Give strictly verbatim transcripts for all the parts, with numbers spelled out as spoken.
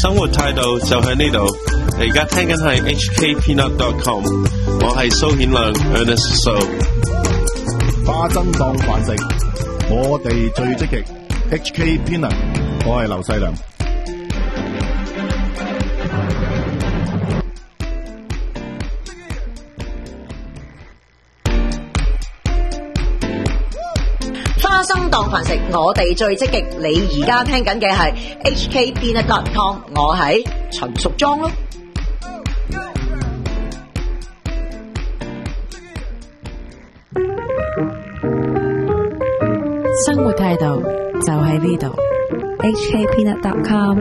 生活態度就喺呢度。你而家聽緊係 H K Peanut dot com， 我係蘇顯亮 Ernest So。 花生當飯食，我哋最積極。H K Peanut， 我係劉細良。 花生當飯食，我哋最積極。你而家聽緊嘅係 H K Peanut dot com， 我係陳淑莊咯。 生活態度就喺呢度 ，H K Peanut dot com。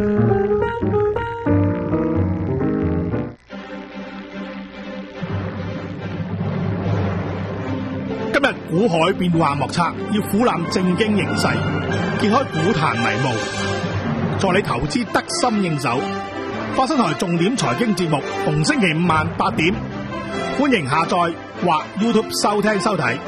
今日股海變幻莫測，要俯瞰正經形勢，揭開股壇迷霧，助你投資得心應手。花生台重點財經節目，逢星期五晚八點，歡迎下載或 YouTube 收聽收睇。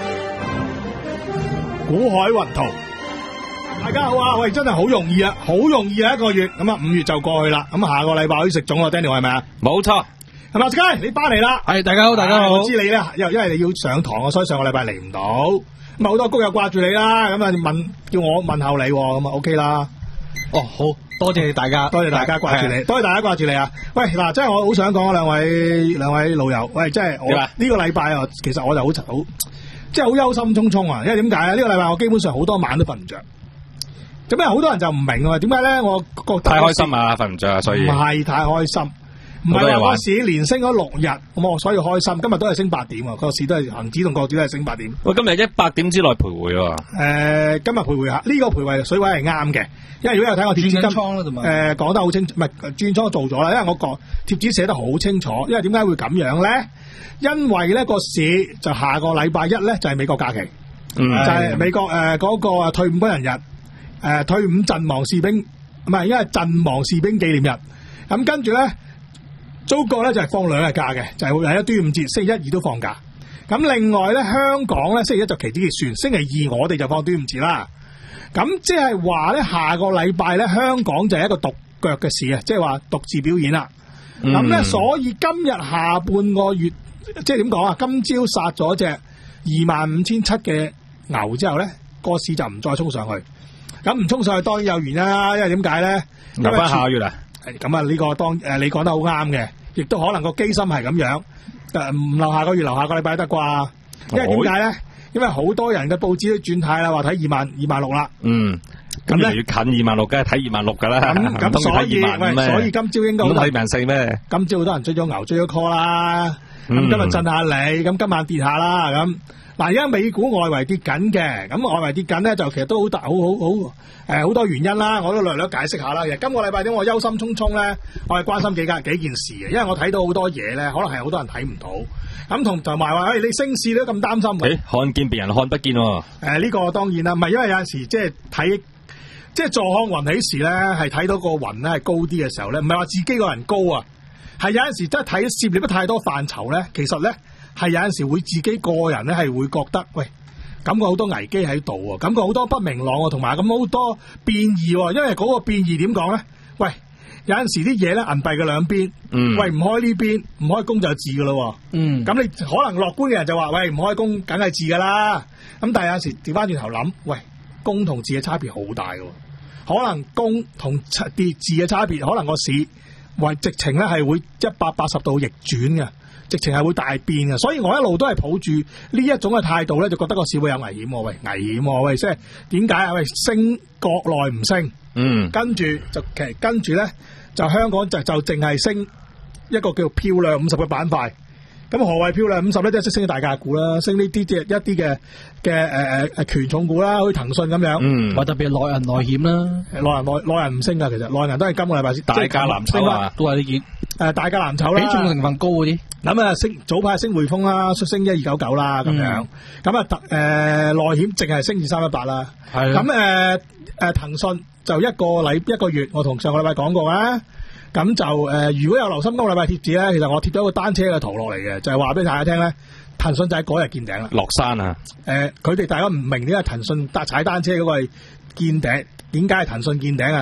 股海雲圖，大家好啊！喂，真係好容易啊，好容易啊，一個月咁啊，五月就過去啦。咁下個禮拜可以食粽咯 ，Daniel 係咪啊？ 冇錯， 係咪？阿 Sky，你翻嚟啦？ 係，大家好，大家好。 我知你咧，因因為你要上堂啊，所以上個禮拜嚟唔到。咁啊，好多谷友掛住你啦，咁啊問叫我問候你，咁啊 OK 啦。 哦，好多謝大家， 多謝大家掛住你，多謝大家掛住你啊！喂，嗱，真係我好想講啊，兩位兩位老友，喂，真係我呢個禮拜啊，其實我就好好。即係好憂心忡忡啊！因為點解啊？呢、這個禮拜我基本上好多晚都瞓唔着。咁啊，好多人就唔明啊，點解咧？我覺得太開心啊，瞓唔着啊，所以唔係太開心，唔係話個市連升咗六日，咁我所以開心。今日都係升八點啊，個市都係恒指同國指都係升八點。 喂，今日一百點之內徘徊喎。誒、 呃，今日徘徊下，呢、這個徘徊水位係啱嘅，因為如果有睇我貼紙金倉啦，同埋誒講得好清楚，唔係轉倉做咗啦，因為我個貼紙寫得好清楚。因為點解會咁樣咧？因為咧個市就下個禮拜一咧就係、是、美國假期，嗯、就係、是、美國誒嗰、呃那個退伍軍人日，誒、呃、退伍陣亡士兵唔係，因為陣亡士兵紀念日。咁跟住咧，中國咧就係、是、放兩日假嘅，就係會喺端午節星期一、二都放假。咁另外咧，香港咧星期一就期指結算，星期二我哋就放端午節啦。咁即係話咧，下個禮拜咧香港就係一個獨腳嘅市啊，即係話獨自表演啦。咁、嗯、咧，所以今日下半個月。即係點講啊？今朝殺咗隻二萬五千七嘅牛之後咧，個市就唔再衝上去。咁唔衝上去當然有原因啦，因為點解咧？ 留翻下個月啊？ 咁啊，呢個當誒你講得好啱嘅，亦都可能個機心係咁樣。誒唔留下個月，留下個禮拜得啩？因為點解咧？因為好多人嘅報紙都轉態啦，話睇二萬二萬六啦。嗯。 咁越嚟越近二萬六，梗係睇二萬六噶啦。 咁咁所以，喂，所以今朝應該咁睇萬四咩？ 今朝好多人追咗牛，追咗 call 啦。咁、嗯、今日震下你，咁今晚跌下啦。咁嗱，而家美股外圍跌緊嘅，咁外圍跌緊咧，就其實都好大，好好好誒，好多原因啦。我都略略解釋下啦。其實今個禮拜點我憂心忡忡咧，我係關心幾間幾件事嘅，因為我睇到好多嘢咧，可能係好多人睇唔到。咁同同埋話，誒、哎，你升市都咁擔心嘅、欸？看見別人看不見喎、哦。誒、呃，呢、這個當然啦，唔係因為有陣時即係睇，即係坐看雲起時咧，係睇到個雲咧係高啲嘅時候咧，唔係話自己個人高啊。係有陣時真係睇涉獵得太多範疇咧，其實咧係有陣時會自己個人咧係會覺得，喂，感覺好多危機喺度啊，感覺好多不明朗啊，同埋咁好多變異，因為嗰個變異點講咧，喂，有陣時啲嘢咧銀幣嘅兩邊，嗯，喂唔開呢邊，唔開工就係字噶咯，嗯，咁你可能樂觀嘅人就話，喂唔開工梗係字噶啦，咁但係有陣時調翻轉頭諗，喂，工同字嘅差別好大噶，可能工同跌字嘅差別，可能個市。喂，直情咧係會一百八十度逆轉嘅，直情係會大變嘅，所以我一路都係抱住呢一種嘅態度咧，就覺得個市會有危險喎，喂，危險喎，喂，即係點解啊？喂，升國內唔升，嗯，跟住就其實跟住咧就香港就就淨係升一個叫漂亮五十嘅板塊。咁何謂漂亮五十咧？即係識升啲大價股啦，升呢啲即係一啲嘅嘅誒誒誒權重股啦，好似騰訊咁樣。嗯，或特別係內銀內險啦，內銀內內銀唔升噶，其實內銀都係今個禮拜先大價藍籌啊，都係呢件誒大價藍籌啦，比重成分高嗰啲。咁啊升早排升匯豐啦，升一二九九啦咁樣。咁啊誒內險淨係升二三一八啦。係。咁誒誒騰訊就一個禮一個月，我同上個禮拜講過啊。咁就誒、呃，如果有留心今個禮拜貼紙咧，其實我貼咗一個單車嘅圖落嚟嘅，就係話俾大家聽咧，騰訊就喺嗰日見頂啦。落山啊！誒、呃，佢哋大家唔明點解騰訊搭踩單車嗰個係見頂，點解係騰訊見頂啊？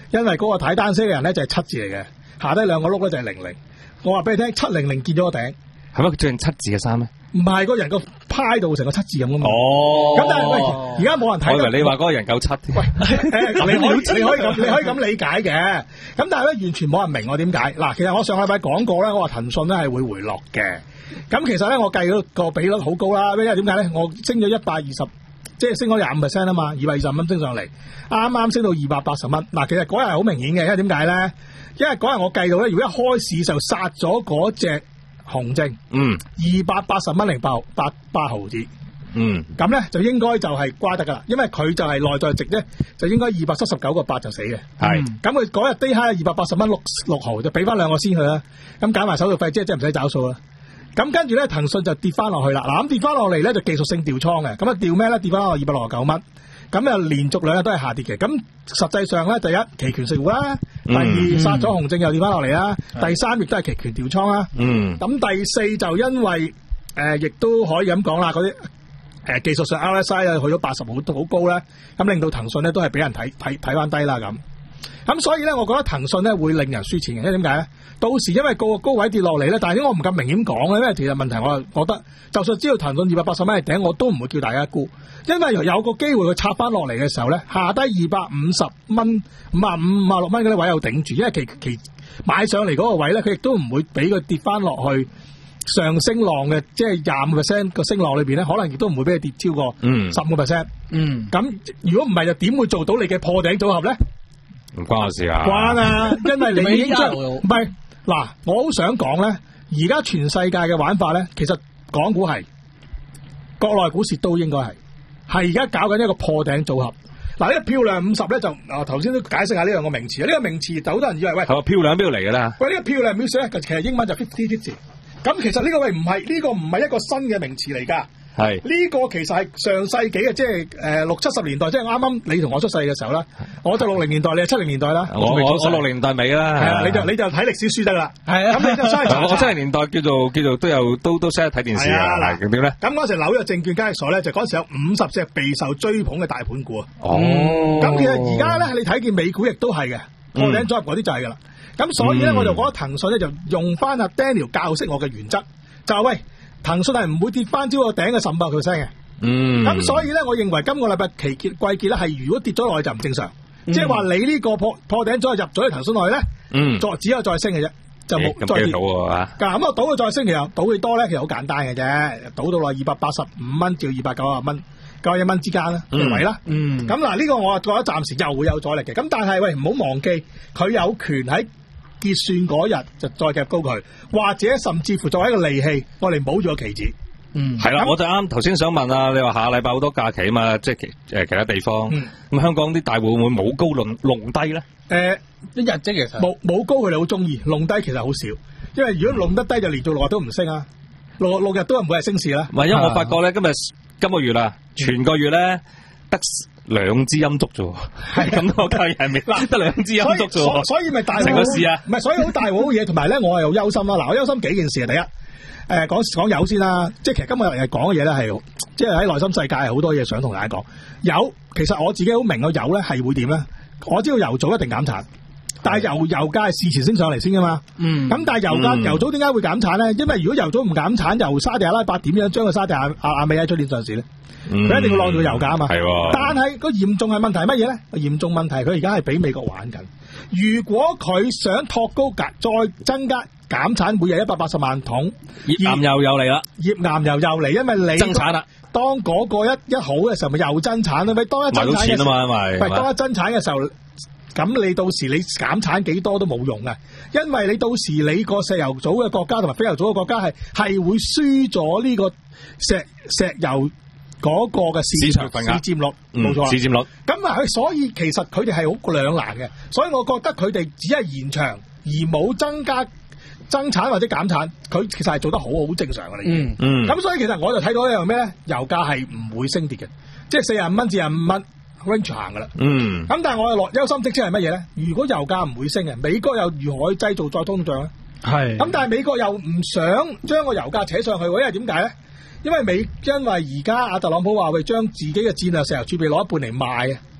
因為嗰個睇單聲嘅人咧就係七字嚟嘅，下低兩個碌咧就係零零。我話俾你聽，七零零見咗個頂， 係咪佢着件七字嘅衫咩？ 唔係個人個派度成個七字咁噶嘛。 哦， 咁但係喂，而家冇人睇。 我以為你話嗰個人夠七添。 喂，誒，你可以你可以咁你可以咁理解嘅。咁但係咧，完全冇人明我點解。嗱，其實我上個禮拜講過咧，我話騰訊咧係會回落嘅。咁其實咧，我計咗個比率好高啦。因為點解咧？我升咗一百二十，即係升咗廿五 percent 啊嘛，二百二十蚊升上嚟，啱啱升到二百八十蚊。嗱，其實嗰日係好明顯嘅，因為點解咧？因為嗰日我計到咧，如果一開市就殺咗嗰隻紅證， 嗯， 二百八十蚊零八八八毫子， 嗯， 咁咧就應該就係瓜得噶啦，因為佢就係內在值咧，就應該二百七十九個八就死嘅， 係， 咁佢嗰日低下二百八十蚊六六毫，就俾翻兩個先佢啦，咁減埋手續費，即係即係唔使找數啦。咁跟住咧，騰訊就跌翻落去啦，嗱咁跌翻落嚟咧就技術性調倉嘅，咁啊調咩咧？跌翻落二百六十九蚊。咁啊，連續兩日都係下跌嘅。咁實際上咧，第一期權食糊啦，第二殺咗紅證又跌翻落嚟啦，第三亦都係期權調倉啦。嗯。咁第四就因為誒，亦都可以咁講啦，嗰啲誒技術上 R S I 啊去咗八十好好高咧，咁令到騰訊咧都係俾人睇睇睇翻低啦咁。咁所以咧，我覺得騰訊咧會令人輸錢嘅，因為點解咧？到時因為個高位跌落嚟咧，但係點解我唔咁明顯講咧？因為其實問題我係覺得，就算知道騰訊二百八十蚊係頂，我都唔會叫大家沽，因為有個機會佢插翻落嚟嘅時候咧，下低二百五十蚊、五啊五、五啊六蚊嗰啲位又頂住，因為其其買上嚟嗰個位咧，佢亦都唔會俾佢跌翻落去上升浪嘅，即係廿五 percent 個升浪裏邊咧，可能亦都唔會俾佢跌超過十五 percent。嗯，咁如果唔係，就點會做到你嘅破頂組合咧？ 唔關我事啊！ 關啊，因為你已經將唔係嗱，我好想講咧，而家全世界嘅玩法咧，其實港股係，國內股市都應該係，係而家搞緊一個破頂組合。嗱，呢個漂亮五十咧就啊頭先都解釋下呢兩個名詞，呢、這個名詞就好多人以為喂， 係漂亮邊度嚟嘅啦？ 喂，呢、這個漂亮 music 咧，其實英文就 fifty fifty， 咁其實呢個位唔係呢個唔係一個新嘅名詞嚟㗎。係呢、這個其實係上世紀嘅，即係誒六七十年代，即係啱啱你同我出世嘅時候啦。我就六零年代，你係七零年代啦。 我我我六零年代尾啦。係啊， 你就你就睇歷史書得啦。係啊，咁你就所以我七零年代叫做叫做都有都都識得睇電視啊。嗱，咁點咧？ 咁嗰時紐約證券交易所咧，就嗰時有五十隻備受追捧嘅大盤股啊。 哦。 咁其實而家咧，你睇見美股亦都係嘅，破頂組合嗰啲就係噶啦。咁所以咧，我就覺得騰訊咧就用翻阿 Daniel 教識我嘅原則，就係喂，騰訊係唔會跌翻超過頂嘅十五百 percent 嘅。嗯，咁所以咧，我認為今個禮拜期結季結咧係如果跌咗落去就唔正常，嗯、即係話你呢個破破頂咗入咗去騰訊內咧，嗯，再只有再升嘅啫，就冇、欸、再跌到啊。咁啊，賭佢再升，其實賭幾多咧？其實好簡單嘅啫，賭到落二百八十五蚊至二百九十蚊，九十一蚊之間啦，嘅位啦。嗯，咁嗱呢個我覺得暫時又會有阻力嘅。咁但係喂，唔好忘記佢有權喺結算嗰日就再夾高佢，或者甚至乎作為一個利器，我哋保住個期指。 嗯，係啦，我就啱頭先想問啊，你話下禮拜好多假期啊嘛，即係其誒其他地方，咁、嗯、香港啲大戶會唔會冇高弄弄低咧？誒、呃，一日啫，其實冇冇高佢哋好中意，弄低其實好少，因為如果弄得低就連續六日都唔升啊，六六日都唔會係升市啦。唔係，因為我發覺咧，今日今個月啦，全個月咧得兩支陰燭啫，係咁多交易係咪？嗱，得兩支陰燭啫，所以咪大成個市啊？唔係，所以好大鑊嘅嘢，同埋咧，我係有憂心啦。嗱，我憂心幾件事啊，第一。誒講講油先啦，即係其實今日係講嘅嘢咧係，即係喺內心世界係好多嘢想同大家講。油其實我自己好明個油咧係會點咧？我知道油組一定減產，但係油油價係事前升上嚟先噶嘛。嗯。咁但係油價、嗯、油組點解會減產咧？因為如果油組唔減產，由沙地阿拉伯點樣將個沙地阿阿阿美喺出年上市咧？佢、嗯、一定要攞住油價啊嘛。係喎。但係個嚴重係問題係乜嘢咧？嚴重問題佢而家係俾美國玩緊。如果佢想托高價，再增加。減產每日一百八十萬桶，頁岩油又嚟啦，頁岩油又嚟，因為你增產啦。當嗰個一一好嘅時候，咪又增產咯。咪當一增產嘅時候，咪當一增產嘅時候，咁你到時你減產幾多都冇用嘅，因為你到時你個石油組嘅國家同埋非油組嘅國家係係會輸咗呢個石石油嗰個嘅市場份額市佔率，冇錯，市佔率。咁啊，所以其實佢哋係好兩難嘅，所以我覺得佢哋只係延長而冇增加。增產或者減產，佢其實係做得好好正常嘅。嗯嗯。咁所以其實我就睇到一樣咩咧？油價係唔會升跌嘅，即係四十五蚊至四十五蚊 range 行噶啦。嗯。咁但係我嘅落憂心即係乜嘢咧？如果油價唔會升嘅，美國又如何去製造再通脹咧？係。咁但係美國又唔想將個油價扯上去，因為點解咧？因為美因為而家阿特朗普話會將自己嘅戰略石油儲備攞一半嚟賣啊。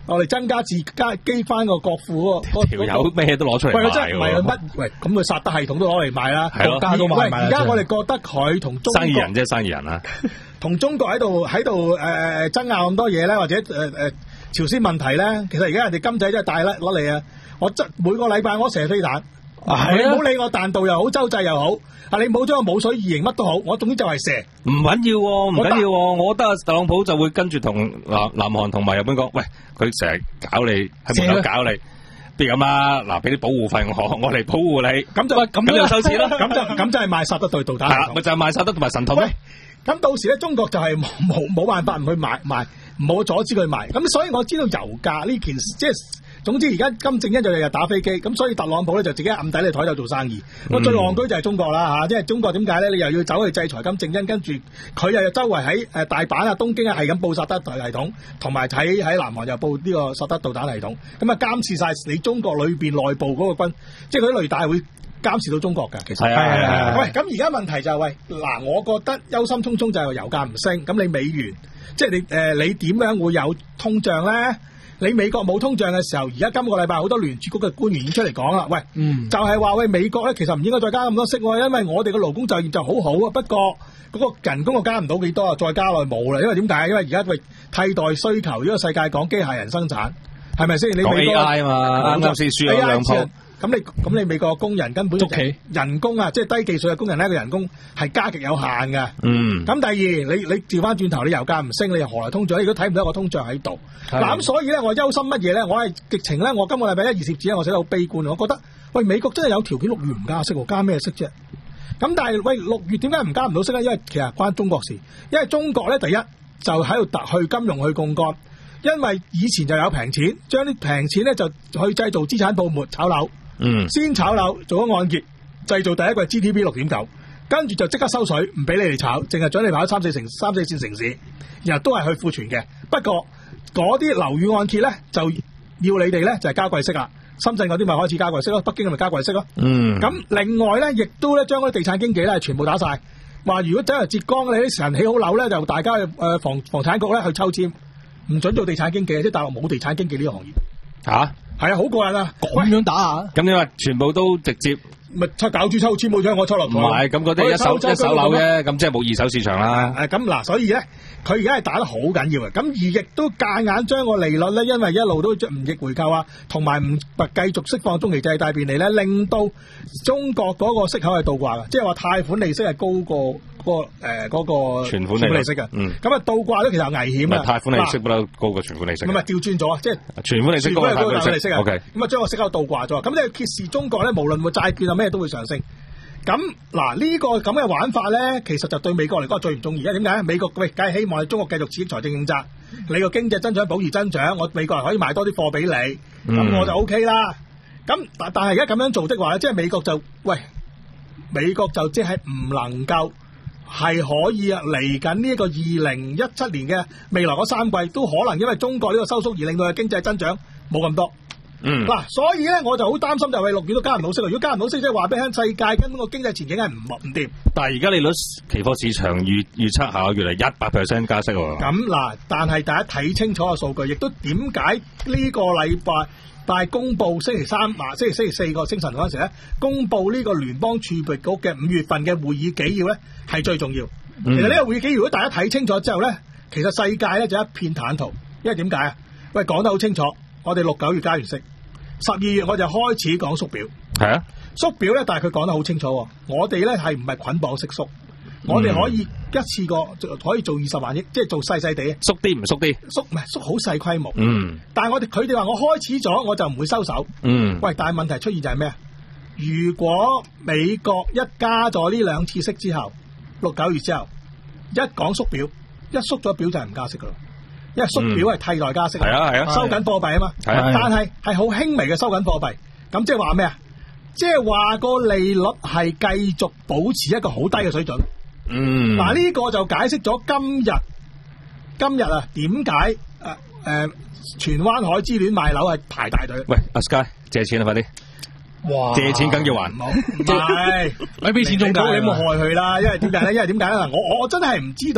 我哋增加自家基翻個國庫嗰條友咩都攞出嚟賣。 喂，佢真係唔係乜？喂，咁佢薩德系統都攞嚟賣啦，國家都賣埋。而家我哋覺得佢同中國生意人啫，生意人啊， 同中國喺度喺度誒爭拗咁多嘢咧，或者誒誒、呃、朝鮮問題咧，其實而家人哋金仔真係大甩攞嚟啊！我即每個禮拜我射飛彈。啊、你唔好理我彈道又好，洲際又好，啊你冇將我冇水異形乜都好，我總之就係射。 唔緊要喎，唔緊要喎，我覺得特朗普就會跟住同南南韓同埋日本講，喂，佢成日搞你，喺門口搞你，邊咁啊？嗱，俾啲保護費我，我嚟保護你，咁就咁就收錢咯，咁就咁就係賣薩德對導彈。係啦，咪就係賣薩德同埋神盾咯。咁到時咧，中國就係冇冇冇辦法唔去買賣，唔好阻止佢賣。咁所以我知道油價呢件事即係。總之而家金正恩就日日打飛機，咁所以特朗普咧就自己暗底喺台度做生意。咁、嗯、最戇居就係中國啦嚇，即係中國點解咧？你又要走去制裁金正恩，跟住佢又周圍喺誒大阪啊、東京啊係咁報薩德系統，同埋喺喺南韓又報呢個薩德導彈系統，咁啊監視晒你中國裏邊內部嗰個軍，即係佢啲雷達會監視到中國㗎。其實係啊係啊。喂，咁而家問題就係、是、喂嗱，我覺得憂心忡忡就係油價唔升，咁你美元即係你誒、呃、你點樣會有通脹咧？你美國冇通脹嘅時候，而家今個禮拜好多聯儲局嘅官員已經出嚟講啦，喂，嗯、就係、是、話喂美國咧，其實唔應該再加咁多息，因為我哋嘅勞工就業就好好啊，不過嗰個人工我加唔到幾多啊，再加落冇啦，因為點解？因為而家喂替代需求，呢個世界講機械人生產，係咪先？你美國講 A I 啊嘛，啱啱先輸咗兩鋪。咁你咁你美國工人根本人工啊，即係低技術嘅工人咧，個人工係加極有限嘅。嗯。咁第二，你你調翻轉頭，你油價唔升，你又何來通脹？你都睇唔到一個通脹喺度。嗱咁所以咧，我憂心乜嘢咧？我係直情咧，我今個禮拜一二攝紙咧，我寫得好悲觀。我覺得喂，美國真係有條件六月唔加息喎，加咩息啫？咁但係喂，六月點解唔加唔到息咧？因為其實關中國事，因為中國咧第一就喺度特去金融去槓桿，因為以前就有平錢，將啲平錢咧就去製造資產泡沫、炒樓。嗯，先炒樓做咗按揭，製造第一季 G D P 六點九，跟住就即刻收水，唔俾你哋炒，淨係准你跑三四城、三四線城市，然後都係去庫存嘅。不過嗰啲樓宇按揭咧，就要你哋咧就係加貴息啦。深圳嗰啲咪開始加貴息咯，北京咪加貴息咯。嗯，咁另外咧，亦都咧將嗰啲地產經紀咧全部打晒，話如果走嚟浙江你啲人起好樓咧，就大家誒、呃、房房產局咧去抽籤，唔准做地產經紀，即係大陸冇地產經紀呢個行業。吓、啊？係啊，好過癮啊！咁樣打啊？咁你話全部都直接咪抽搞住抽籤冇咗我抽落去？唔係，咁嗰啲一手一手樓啫，咁即係冇二手市場啦。誒，咁嗱，所以咧，佢而家係打得好緊要嘅，咁而亦都夾硬將個利率咧，因為一路都唔逆回購啊，同埋唔繼續釋放中期借貸便利咧，令到中國嗰個息口係倒掛嘅，即係話貸款利息係高過。嗰、那個誒嗰、呃那個存款利息嘅，咁啊倒掛咧其實有危險啊！貸款利息不嬲高過存款利息，唔係調轉咗啊！即係存款利息高過貸款利息啊！咁啊將個息口倒掛咗，咁你揭示中國咧，無論個債券啊咩都會上升。咁嗱呢個咁嘅玩法咧，其實就對美國嚟講最唔中意。因為點解？美國喂梗係希望你中國繼續刺激財政政策，你個經濟增長保持增長，我美國人可以賣多啲貨俾你，咁、嗯、我就 O K 啦。咁但但係而家咁樣做的話咧，即係美國就喂美國就即係唔能夠。係可以啊！嚟緊呢一個二零一七年嘅未來嗰三季都可能因為中國呢個收縮而令到佢經濟增長冇咁多。嗯，嗱、啊，所以咧我就好擔心就係六月都加唔到息。如果加唔到息，即係話俾聽世界根本個經濟前景係唔唔掂。但係而家利率期貨市場預預測下個月嚟一百 percent 加息喎。咁嗱，但係大家睇清楚個數據，亦都點解呢個禮拜？但係公布星期三啊，星期星期四個清晨嗰陣時咧，公布呢個聯邦儲備局嘅五月份嘅會議紀要咧，係最重要。嗯、其實呢個會議紀要，如果大家睇清楚之後咧，其實世界咧就一片坦途。因為點解啊？喂，講得好清楚，我哋六九月加完息，十二月我就開始講縮表。係啊，縮表咧，但係佢講得好清楚，我哋咧係唔係捆綁式縮。我哋可以一次過可以做二十萬億，即係做細細地，縮啲唔縮啲，縮唔係縮好細規模。嗯，但係我哋佢哋話我開始咗，我就唔會收手。嗯，喂，但係問題出現就係咩啊？如果美國一加咗呢兩次息之後，六九月之後一講縮表，一縮咗表就係唔加息噶啦，因為縮表係替代加息。係啊係啊，收緊貨幣啊嘛。係啊，但係係好輕微嘅收緊貨幣。咁即係話咩啊？即係話個利率係繼續保持一個好低嘅水準。嗯，嗱、這、呢個就解釋咗今日今日啊點解誒誒荃灣海之戀賣樓係排大隊？喂，阿 Sky 借錢啊，快啲！哇，借錢梗要還，唔係，咪俾錢中介，你冇害佢啦。因為點解咧？因為點解咧？嗱，我我真係唔知道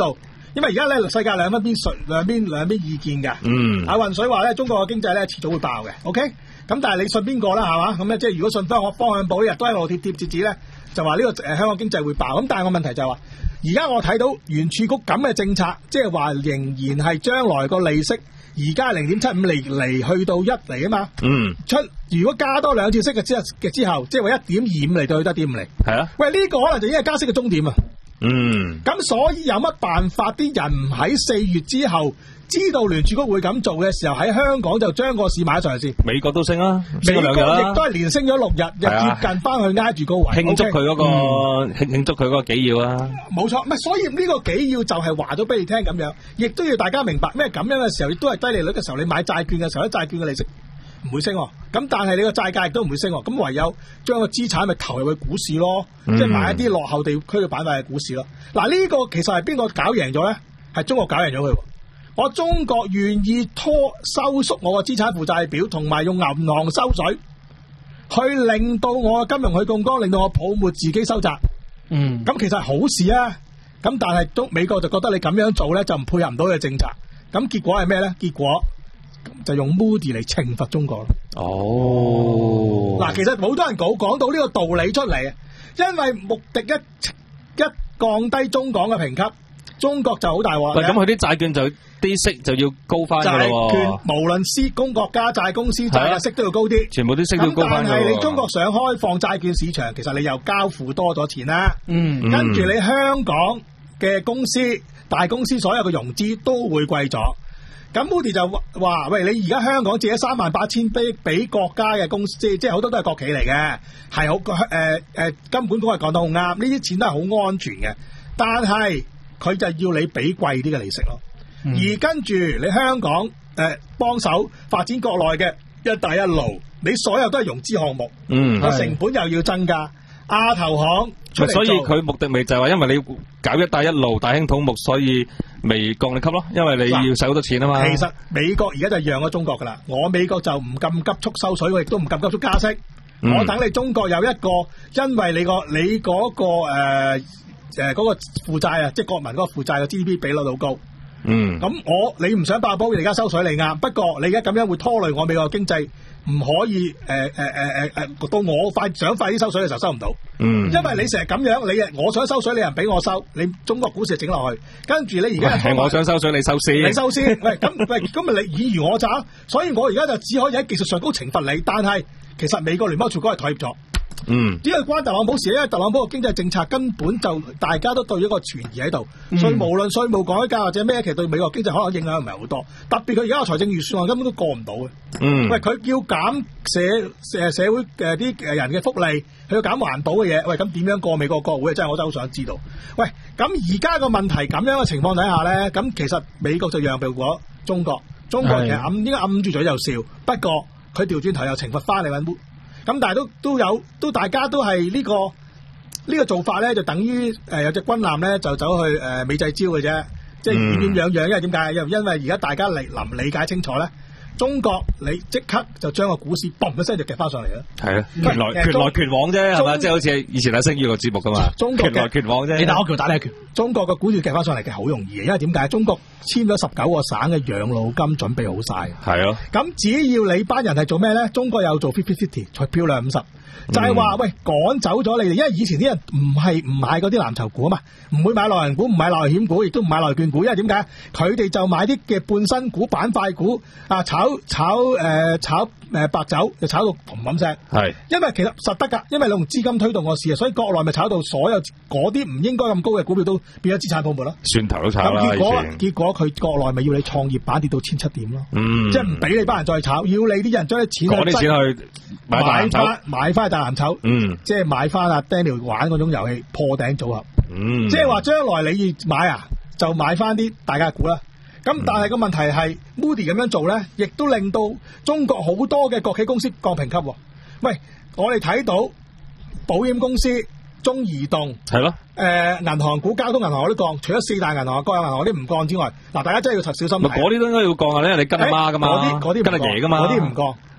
因為而家咧世界兩邊水兩邊兩邊意見嘅。嗯。阿雲水話咧，中國嘅經濟咧遲早會爆嘅。OK。咁但係你信邊個啦？係嘛？咁咧即係如果信翻我方向寶日都喺度貼貼貼紙咧，就話呢、這個誒、呃、香港經濟會爆。咁但係個問題就係、是、話，而家我睇到聯儲局咁嘅政策，即係話仍然係將來個利息。而家零點七五厘嚟去到一厘啊嘛，嗯，出如果加多兩次息嘅之嘅之後，即係話一點二五厘到去一點五厘，係啊，喂呢、這個可能就已經係加息嘅終點啊，嗯，咁所以有乜辦法？啲人唔喺四月之後知道聯儲局會咁做嘅時候，喺香港就將個市買上嚟先。美國都升啦，美國亦都係連升咗六日，又接近翻去挨住高位，慶祝佢嗰、那個慶慶、嗯、祝佢嗰個紀要啊！冇錯，唔係所以呢個紀要就係話咗俾你聽咁樣，亦都要大家明白咩咁樣嘅時候，亦都係低利率嘅時候，你買債券嘅時候，啲債券嘅利息唔會升，咁但係你個債價亦都唔會升，咁唯有將個資產咪投入去股市咯，嗯、即係買一啲落後地區嘅板塊嘅股市咯。嗱、啊、呢、這個其實係邊個搞贏咗咧？係中國搞贏咗佢。我中國願意拖收縮我個資產負債表，同埋用銀行收水，去令到我金融去槓桿，令到我泡沫自己收窄。嗯，咁其實係好事啊。咁但係都美國就覺得你咁樣做咧，就唔配合唔到嘅政策。咁結果係咩咧？結果就用 Moody 嚟懲罰中國咯。哦，嗱，其實好多人講講到呢個道理出嚟，因為穆迪一一降低中港嘅評級，中國就好大鑊。咁佢啲債券就啲息就要高翻噶咯。債券無論私公國家債、公司債嘅息都要高啲，全部啲息都要高翻。但係你中國想開放債券市場，其實你又交付多咗錢啦。嗯，跟住你香港嘅公司、大公司所有嘅融資都會貴咗。咁 Moody 就話：喂，你而家香港借咗三萬八千俾俾國家嘅公司，即係好多都係國企嚟嘅，係好誒誒，金管局係講得好啱，呢啲錢都係好安全嘅，但係佢就要你俾貴啲嘅利息咯。嗯、而跟住你香港誒幫手發展國內嘅一帶一路，你所有都係融資項目，嗯，個成本又要增加。亞投行出嚟做，所以佢目的咪就係話，因為你搞一帶一路大興土木，所以未降你級咯，因為你要使好多錢啊嘛。其實美國而家就讓咗中國噶啦，我美國就唔咁急速收水，我亦都唔咁急速加息。嗯、我等你中國有一個，因為你個你嗰、嗰個誒誒嗰個負債啊，即係國民嗰個負債嘅 G D P 比率好高。嗯，咁我你唔想爆煲，你而家收水你啱，不過你而家咁樣會拖累我美國經濟，唔可以誒誒誒誒誒到我快想快啲收水嘅時候收唔到。嗯，因為你成日咁樣，你我想收水，你又唔俾我收，你中國股市整落去，跟住你而家係我想收水，你收先，你收先。喂，咁喂，咁咪你爾虞我詐，所以我而家就只可以喺技術上高懲罰你，但係其實美國聯邦儲局係妥協咗。嗯，呢個關特朗普事，因為特朗普嘅經濟政策根本就大家都對一個存疑喺度，嗯、所以無論稅務改革或者咩，其實對美國經濟可能影響唔係好多。特別佢而家個財政預算案根本都過唔到嘅。嗯，喂，佢叫減社誒社會誒啲誒人嘅福利，佢要減環保嘅嘢，喂，咁點樣過美國國會？真係我真係好想知道。喂，咁而家個問題咁樣嘅情況底下咧，咁其實美國就讓步咗中國，中國其實暗應該揞住嘴就笑，不過佢調轉頭又懲罰翻你揾。咁但係都都有都大家都係呢、這個呢、這個做法咧，就等於誒、呃、有隻軍艦咧就走去誒、呃、美濟礁嘅啫，即係點點樣樣，因為點解？因因為而家大家理臨理解清楚咧，中國你即刻就將個股市嘣一聲就夾翻上嚟啦。係啊，拳來拳來拳往啫，係嘛？即係好似以前阿星宇個節目噶嘛。中國拳來拳往啫，你打我拳打你拳。中國嘅股市夾翻上嚟嘅好容易嘅，因為點解？中國簽咗十九個省嘅養老金準備好晒。係啊，咁只要你班人係做咩咧？中國有做 fifty fifty 彩漂亮五十，就係話喂趕走咗你哋，因為以前啲人唔係唔買嗰啲藍籌股啊嘛，唔會買內銀股，唔買內險股，亦都唔買內券股，因為點解？佢哋就買啲嘅半新股、板塊股啊，炒炒誒、呃、炒誒、呃、白酒，就炒到嘭嘭聲。係，因為其實實得㗎，因為你用資金推動個市啊，所以國內咪炒到所有嗰啲唔應該咁高嘅股票都變咗資產泡沫咯。蒜頭都炒啦，結果結果佢國內咪要你創業板跌到千七點咯。嗯，即係唔俾你班人再炒，要你啲人將啲錢攞啲錢去買翻買翻大藍籌。嗯，即係買翻阿 Daniel 玩嗰種遊戲破頂組合。嗯，即係話將來你要買啊，就買翻啲大家股啦。咁、嗯、但係個問題係 Moody 咁樣做咧，亦都令到中國好多嘅國企公司降評級。喂，我哋睇到保險公司、中移動係咯，誒、呃、銀行股、交通銀行嗰啲降，除咗四大銀行、國有銀行嗰啲唔降之外，嗱大家真係要小心。嗰啲都應該要降啊，因為你跟阿媽噶嘛，嗰啲嗰啲跟阿爺噶嘛，嗰啲唔降。嗱，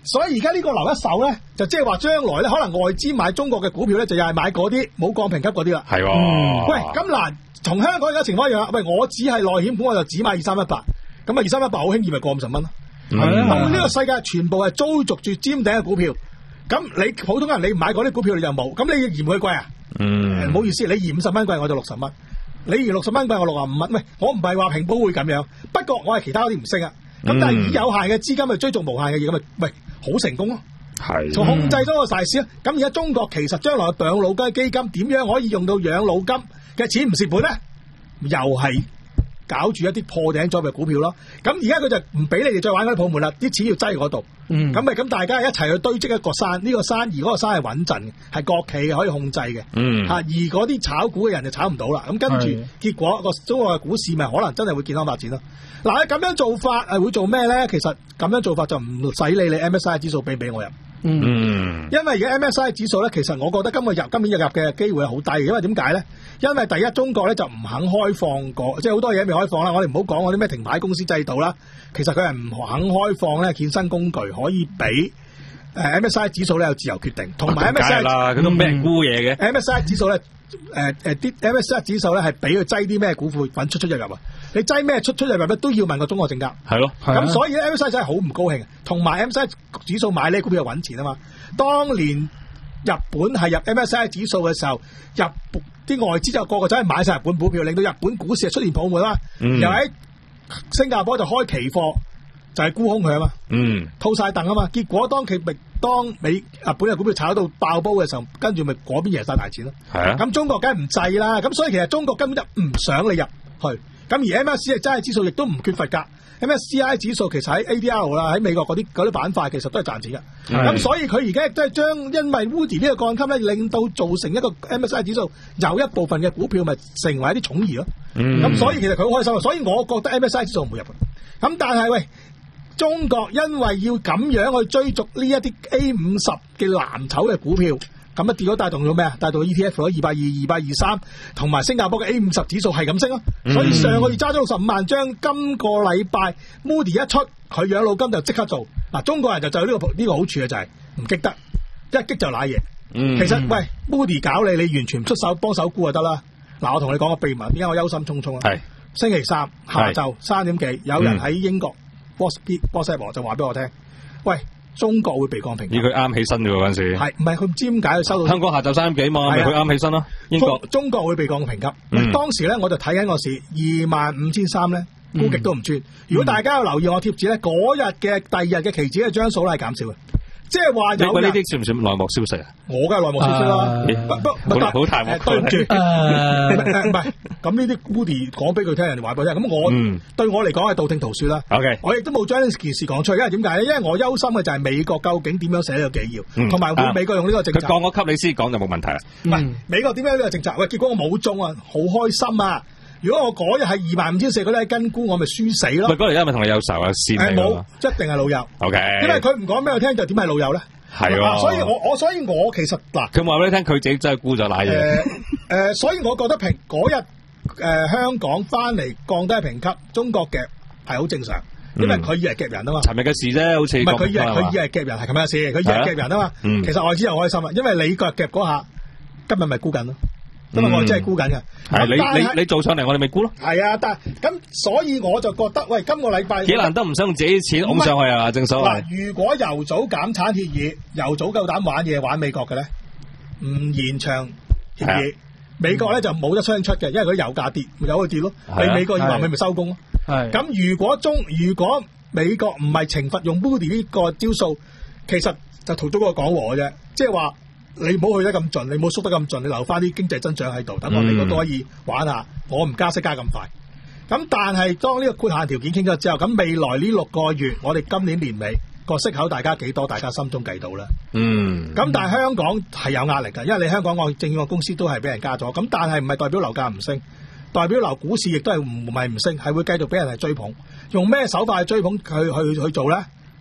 所以而家呢個留一手咧，就即係話將來咧，可能外資買中國嘅股票咧，就又係買嗰啲冇降評級嗰啲啦。 係喎、 嗯。喂，咁嗱，同香港而家情況一樣啦。喂，我只係內險股，我就只買二三一八，咁啊二三一八好輕易咪過五十蚊咯。係啊。咁呢個世界全部係租逐住尖頂嘅股票，咁你普通人你唔買嗰啲股票你就冇，咁你嫌佢貴啊？嗯。唔好意思，你嫌五十蚊貴我就六十蚊，你嫌六十蚊貴我六十五蚊。喂，我唔係話平保會咁樣，不過我係其他嗰啲唔識啊。咁、嗯、但係以有限嘅資金去追逐無限嘅嘢，咁咪喂好成功咯。係，就控制咗個大市啊！咁而家中國其實將來養老金基金點樣可以用到養老金嘅錢唔蝕本咧？又係搞住一啲破頂咗嘅股票咯。咁而家佢就唔俾你哋再玩嗰啲泡沫啦，啲錢要擠嗰度。嗯，咁咪咁大家一齊去堆積一個山，呢、這個山而嗰個山係穩陣嘅，係國企嘅可以控制嘅。嗯，吓而嗰啲炒股嘅人就炒唔到啦。咁跟住結果個中國嘅股市咪可能真係會健康發展咯。嗱，咁樣做法係會做咩咧？其實咁樣做法就唔使理你 M S C I 指數俾唔俾我入。嗯，因為而家 M S C I 指數咧，其實我覺得今個入今年入入嘅機會係好低，因為點解咧？因為第一中國咧就唔肯開放過，即係好多嘢未開放啦。我哋唔好講嗰啲咩停牌公司制度啦，其實佢係唔肯開放咧衍生工具可以俾誒 M S C I 指數咧有自由決定，同埋 M S C I 啦，佢都俾人沽嘢嘅。M S C I 指數咧誒誒啲 M S C I 指數咧係俾佢擠啲咩股票揾出出入入啊？你擠咩出出入入咧都要問個中國證監。係咯，咁所以 M S C I 真係好唔高興，同埋 M S C I 指數買呢股票係揾錢啊嘛。當年日本係入 M S C I 指數嘅時候，日啲外資就個個走去買晒日本股票，令到日本股市係出現泡沫啦。嗯、又喺新加坡就開期貨，就係、是、沽空佢啊嘛。嗯，套晒凳啊嘛。結果當佢咪當美日本嘅股票炒到爆煲嘅時候，跟住咪嗰邊贏晒大錢咯。係啊。咁中國梗係唔制啦。咁所以其實中國根本就唔想你入去。咁而 M S C I 真係指數亦都唔缺乏㗎。M S C I 指數其實喺 A D R 啦，喺美國嗰啲嗰啲板塊其實都係賺錢嘅。咁所以佢而家亦都係將因為 Woody 呢個降級咧，令到造成一個 M S C I 指數有一部分嘅股票咪成為一啲寵兒咯。咁、嗯、所以其實佢好開心，所以我覺得 M S C I 指數唔會入。咁但係喂，中國因為要咁樣去追逐呢一啲 A 五十嘅藍籌嘅股票。咁啊跌咗帶動咗咩啊？帶動 E T F 咯，二百二、二百二三，同埋新加坡嘅 A 五十指數係咁升咯。嗯、所以上個月揸咗六十五萬張，今個禮拜 Moody 一出，佢養老金就即刻做。嗱，中國人就就有呢個呢個好處嘅就係唔激得，一激就瀨嘢。嗯、其實喂 Moody 搞你，你完全唔出手幫手沽就得啦。嗱，我同你講個秘密，點解我憂心忡忡啊？係星期三下晝三點幾，有人喺英國 WhatsApp 就話俾我聽，喂。中國會被降評級，而佢啱起身嘅嗰陣時，係唔係佢唔知點解佢收到香港下晝三點幾嘛？咪佢啱起身咯。英國中國會被降評級，嗯、當時咧我就睇緊個市二萬五千三咧，估極都唔穿。嗯、如果大家有留意我貼紙咧，嗰日嘅第二日嘅期指嘅張數咧係減少嘅。即係話有呢啲算唔算內幕消息啊？我梗係內幕消息啦，不不好太幕。對唔住，唔係咁呢啲 Woody 講俾佢聽，人哋話俾佢聽。咁我對我嚟講係道聽途說啦。OK，我亦都冇將呢件事講出去，因為點解咧？因為我憂心嘅就係美國究竟點樣寫呢個紀要，同埋會美國用呢個政策。佢降我級你先講就冇問題啦。唔係美國點樣呢個政策？喂，結果我冇中啊，好開心啊！如果我嗰日係二萬五千四嗰啲係跟沽，我咪輸死咯。喂，嗰日因為同你有仇啊，線嚟冇，一定係老友。O K，因為佢唔講俾我聽，就點係老友咧？係啊，所以我我所以我其實嗱，佢話俾你聽，佢自己真係沽咗奶嘢。誒誒，所以我覺得評嗰日誒香港翻嚟降低評級，中國夾係好正常，因為佢以為夾人啊嘛。尋日嘅事啫，好似唔係佢以為佢以為夾人係尋日嘅事，佢以為夾人啊嘛。其實外資又開心啊，因為你個夾嗰下，今日咪沽緊咯。因為我真係沽緊嘅，係你你你做上嚟，我哋咪沽咯。係啊，但係咁，所以我就覺得，喂，今個禮拜幾難得唔想用自己錢拱上去啊！正所謂，如果油組減產協議，油組夠膽玩嘢玩美國嘅咧，唔延長協議，美國咧就冇得雙出嘅，因為佢油價跌，有佢跌咯。你美國以話佢咪收工咯。係咁，如果中如果美國唔係懲罰用 Moody 呢個招數，其實就同中國講和嘅啫，即係話。你唔好去得咁盡，你唔好縮得咁盡，你留翻啲經濟增長喺度，等我美國都可以玩下。我唔加息加咁快。咁但係當呢個豁限條件傾咗之後，咁未來呢六個月，我哋今年年尾個息口大家幾多，大家心中計到啦。嗯。咁但係香港係有壓力㗎，因為你香港個證券公司都係俾人加咗。咁但係唔係代表樓價唔升，代表樓股市亦都係唔係唔升，係會繼續俾人係追捧。用咩手法去追捧佢去去做咧？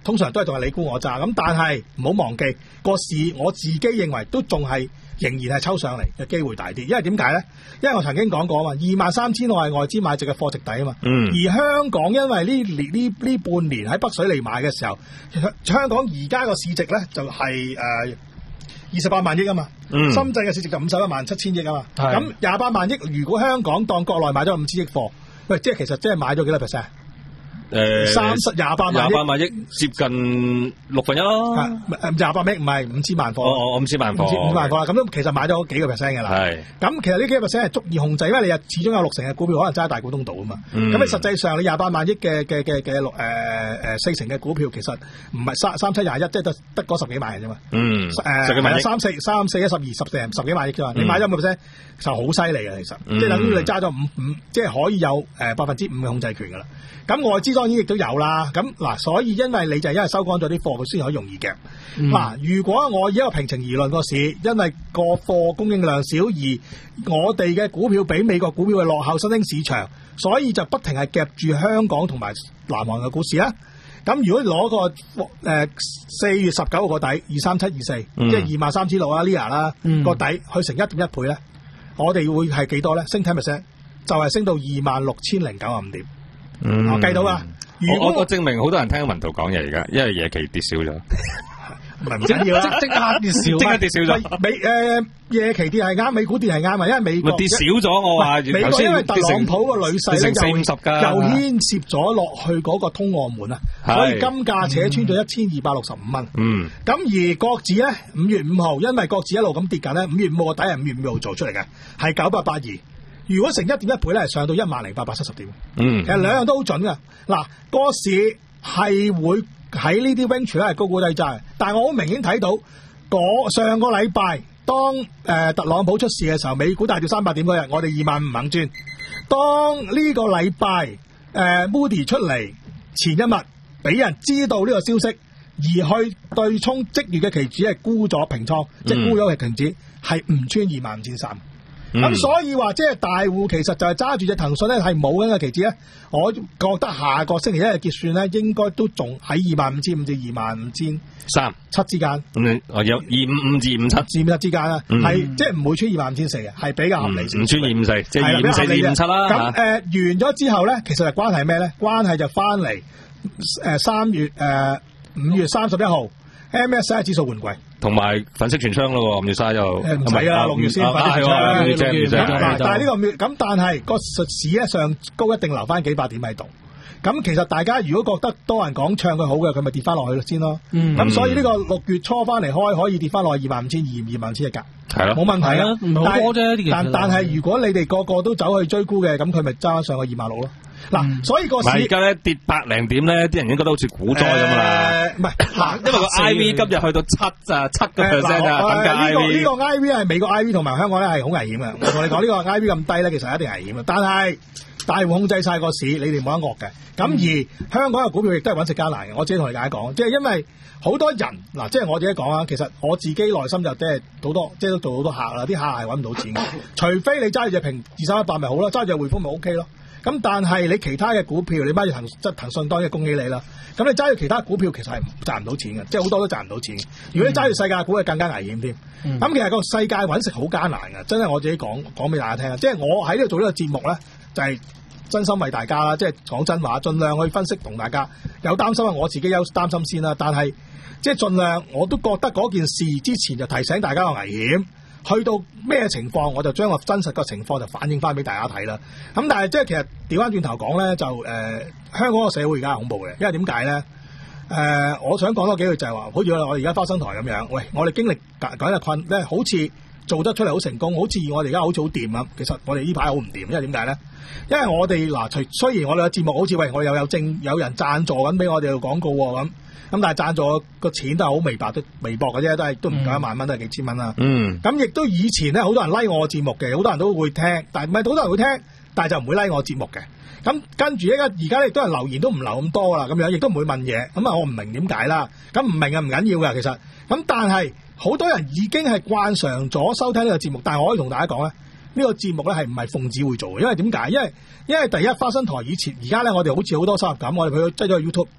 通常都係仲係你沽我揸。咁但係唔好忘記個市，我自己認為都仲係仍然係抽上嚟嘅機會大啲。因為點解咧？因為我曾經講過啊嘛，二萬三千我係外資買值嘅貨值底啊嘛。嗯。而香港因為呢年呢呢半年喺北水嚟買嘅時候，香港而家個市值咧就係誒二十八萬億啊嘛。嗯。深圳嘅市值就五十一萬七千億啊嘛。係。咁廿八萬億，如果香港當國內買咗五千億貨，喂，即係其實即係買咗幾多 percent？誒，三十廿八萬億，廿八萬億接近六分一咯。 誒，廿八億唔係五千萬貨。 哦哦，五千萬貨， 五千萬貨啦。咁都其實買咗幾個 percent 嘅啦。係。咁其實呢幾個 percent 係足以控制，因為你又始終有六成嘅股票可能揸喺大股東度啊嘛。咁、嗯、你實際上你廿八萬億嘅嘅嘅嘅六誒誒四成嘅股票，其實唔係三三七廿一，即係得得嗰十幾萬人啫嘛。嗯。誒、呃，十幾萬億。三四三四一十二十成十幾萬億啫嘛。你買咗五個 percent 就好犀利嘅，其實。嗯、即係等於你揸咗五五，即係可以有誒百分之五嘅控制權噶啦。咁外資當然亦都有啦。咁嗱，所以因為你就係因為收乾咗啲貨，佢先可以容易夾。嗱、嗯，如果我以一個平情而論個市，因為個貨供應量少，而我哋嘅股票比美國股票嘅落後新興市場，所以就不停係夾住香港同埋南韓嘅股市啊。咁如果攞個誒四月十九號個底二三七二四，即係二萬三千六啊 L I A 啦個底去乘一點一倍咧，我哋會係幾多咧？升十 percent 就係升到二萬六千零九十五點。嗯，我計到啦。 我我證明好多人聽文圖講嘢而家，因為夜期跌少咗， 唔係唔緊要啦，即刻跌少， 即刻跌少咗。 美誒夜期跌係啱，美股跌係啱啊，因為美國跌少咗。我話美國因為特朗普個女婿咧就又牽涉咗落去嗰個通俄門啊，所以金價扯穿咗一千二百六十五蚊。嗯，咁而國指咧五月五號，因為國指一路咁跌緊咧，五月五號個底係五月五號做出嚟嘅，係九百八二。如果成一點一倍咧，係上到一萬零八百七十點。嗯，其實兩樣都好準噶。嗱，個市係會喺呢啲 range 咧係高估低揸，但係我好明顯睇到，上個禮拜當誒、呃、特朗普出事嘅時候，美股大跌三百點嗰日，我哋二萬五肯轉。當呢個禮拜誒、呃、Moody 出嚟前一日，俾人知道呢個消息，而去對沖即月嘅期指係沽咗平倉，嗯、即係沽咗嘅期指係唔穿二萬五千三。咁、嗯、所以話即係大戶其實就係揸住隻騰訊咧係冇緊嘅期指咧，我覺得下個星期一嘅結算咧應該都仲喺二萬五千五至二萬五千三七之間。嗯，我有二五五至五七至五七之間啦，係、嗯、即係唔會穿二萬五千四嘅，係比較合理先。唔、嗯、穿二五四，即係二五四至五七啦。咁誒、呃、完咗之後咧，其實係關係咩咧？關係就翻嚟誒三月誒五、呃、月三十一號 M S C I 指數換季。同埋粉飾櫥窗咯，五月卅又唔使啊，六月先粉飾櫥窗。但係呢個月咁，但係個市咧上高一定留翻幾百點喺度。咁其實大家如果覺得多人講唱佢好嘅，佢咪跌翻落去先咯。咁、嗯、所以呢個六月初翻嚟開可以跌翻落去二萬五千二、二萬五千一格，係咯，冇問題啊，唔好多啫。但但係如果你哋個個都走去追沽嘅，咁佢咪揸上個二萬六咯。嗱、嗯，所以個市而家咧跌百零點咧，啲人應該都好似股災咁啦。唔、呃、係，因為個 I V 今日去到七啊七個 percent 啊。呢、呃這個呢、這個 I V 係美國 I V 同埋香港咧係好危險嘅。我同你講呢個 I V 咁低咧，其實一定危險嘅。但係大戶控制晒個市，你哋冇得惡嘅。咁、嗯、而香港嘅股票亦都係揾食艱難嘅。我自己同你解講，即係因為好多人嗱，即係我自己講啊。其實我自己內心就即係好多，即係都做好多客啦。啲客係揾唔到錢嘅，除非你揸住隻平二三一八咪好咯，揸住隻匯豐咪 O K 咯。咁但係你其他嘅股票，你買住騰即係騰訊，當然恭喜你啦。咁你揸住其他股票，其實係賺唔到錢嘅，即係好多都賺唔到錢。如果你揸住世界股，係更加危險添。咁、嗯、其實個世界揾食好艱難嘅，真係我自己講講俾大家聽啊！即係我喺呢度做呢個節目咧，就係、是、真心為大家啦，即係講真話，盡量去分析同大家。有擔心啊，我自己有擔心先啦。但係即係盡量，我都覺得嗰件事之前就提醒大家個危險。去到咩情況，我就將個真實個情況就反映翻俾大家睇啦。咁但係即係其實調翻轉頭講咧，就誒、呃、香港個社會而家係恐怖嘅，因為點解咧？誒、呃，我想講多幾句就係、是、話，好似我哋而家花生台咁樣，喂，我哋經歷緊嘅困咧，好似做得出嚟好成功，好似我哋而家好似好掂咁。其實我哋呢排好唔掂，因為點解咧？因為我哋嗱，除雖然我哋嘅節目好似喂，我又有正有人贊助緊俾我哋做廣告喎咁。咁但係贊助個錢都係好微薄，都微薄嘅啫，都係都唔夠一萬蚊，都係幾千蚊啦。嗯，咁亦都以前咧，好多人 like 我節目嘅，好多人都會聽，但係唔係好多人會聽，但係就唔會 like 我節目嘅。咁跟住而家而家亦都係留言都唔留咁多啦，咁樣亦都唔會問嘢。咁啊，我唔明點解啦。咁唔明啊唔緊要嘅，其實咁但係好多人已經係慣常咗收聽呢個節目，但係我可以同大家講咧，呢個節目咧係唔係奉旨會做嘅，因為點解？因為因為第一花生台以前而家咧，我哋好似好多收入咁，我哋去擠咗去 YouTube。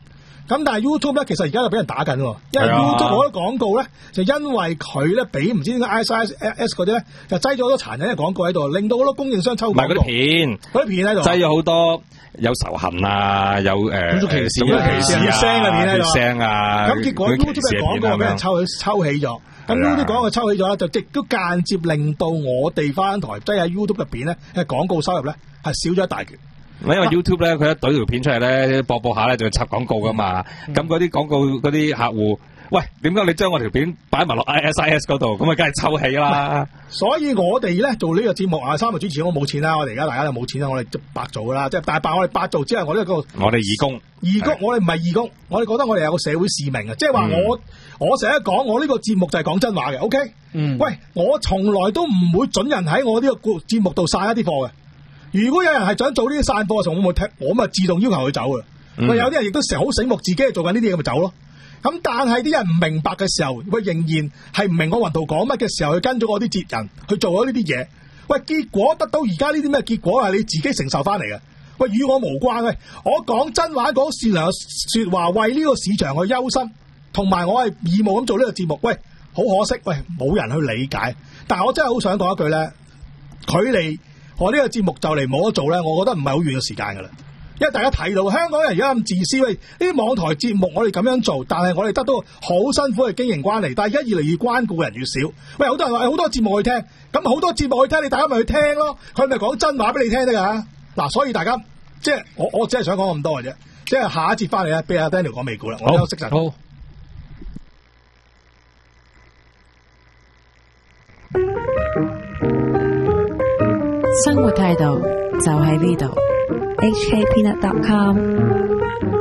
咁但係 YouTube 咧，其實而家就俾人打緊喎，因為 YouTube 嗰啲廣告咧，就因為佢咧俾唔知點解 I S S 嗰啲咧，就擠咗好多殘忍嘅廣告喺度，令到好多供應商抽廣告。唔係嗰啲片，嗰啲片喺度擠咗好多有仇恨啊，有誒種族歧視啊、血腥嘅片喺度，血腥啊。咁結果 YouTube 嘅廣告俾人抽抽起咗，咁 YouTube 廣告抽起咗咧，就亦都間接令到我哋翻台擠喺 YouTube 入邊咧嘅廣告收入咧係少咗一大橛。因為 YouTube 咧，佢一懟條片出嚟咧，播播下咧就會插廣告噶嘛。咁嗰啲廣告嗰啲客戶，喂，點解你將我條片擺埋落 I S I S 嗰度？咁啊，梗係抽起啦。所以我哋咧做呢個節目啊，三個主持我冇錢啦，我哋而家大家都冇錢啦，我哋白做啦，即係但係我哋白做之後，我呢個我哋義工，義工，我哋唔係義工，我哋覺得我哋有個社會使命啊，即係話我、嗯、我成日講我呢個節目就係講真話嘅 ，OK？嗯，喂，我從來都唔會准人喺我呢個節目度散一啲貨嘅。如果有人係想做呢啲散貨嘅時候，我咪聽，我咪自動要求佢走嘅。喂、嗯，有啲人亦都成日好醒目，自己係做緊呢啲嘢，咪走咯。咁但係啲人唔明白嘅時候，喂，仍然係唔明我雲圖講乜嘅時候，去跟咗我啲節人去做咗呢啲嘢。喂，結果得到而家呢啲咩結果係你自己承受翻嚟嘅。喂，與我無關嘅。我講真話，講善良嘅說話，為呢個市場去憂心，同埋我係義務咁做呢個節目。喂，好可惜，喂，冇人去理解。但係我真係好想講一句咧，距離我呢個節目就嚟冇得做咧，我覺得唔係好遠嘅時間噶啦。因為大家睇到香港人而家咁自私，喂，呢啲網台節目我哋咁樣做，但係我哋得到好辛苦嘅經營關係，但係而家越嚟越關顧嘅人越少。喂，好多人話好多節目去聽，咁好多節目去聽，你大家咪去聽咯。佢咪講真話俾你聽得噶。嗱，所以大家即係我我只係想講咁多嘅啫。即係下一節翻嚟咧，俾阿 Daniel 講美股啦。我休息陣。好。 生活態度就喺呢度。H K Peanut dot com